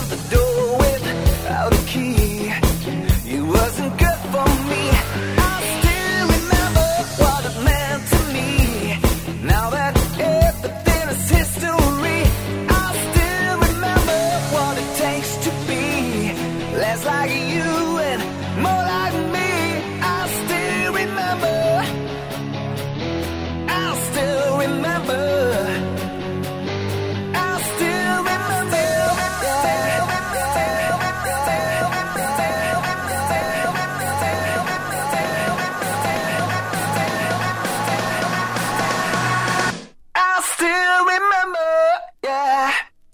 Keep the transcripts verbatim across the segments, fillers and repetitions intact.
the door without a key. You wasn't good for me. I still remember what it meant to me. Now that everything is history, I still remember what it takes to be less like you and more like me. I still remember. I still remember. I still remember. I still remember, yeah.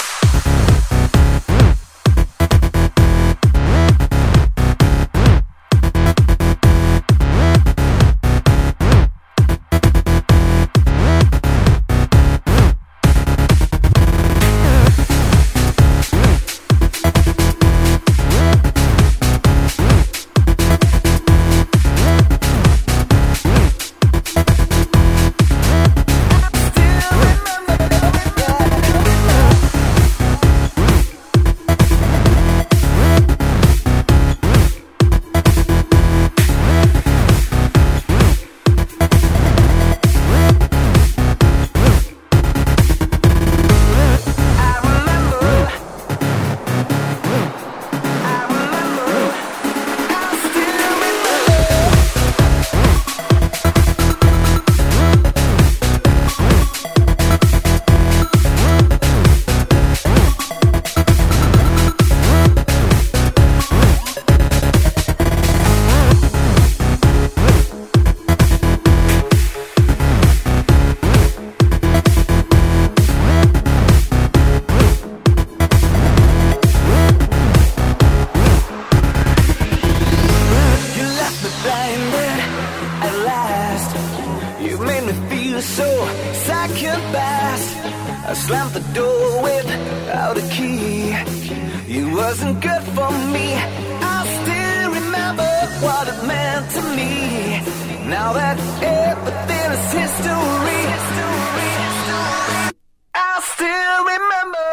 You made me feel so second best. I slammed the door without a key. You wasn't good for me. I still remember what it meant to me. Now that everything is history, I still remember.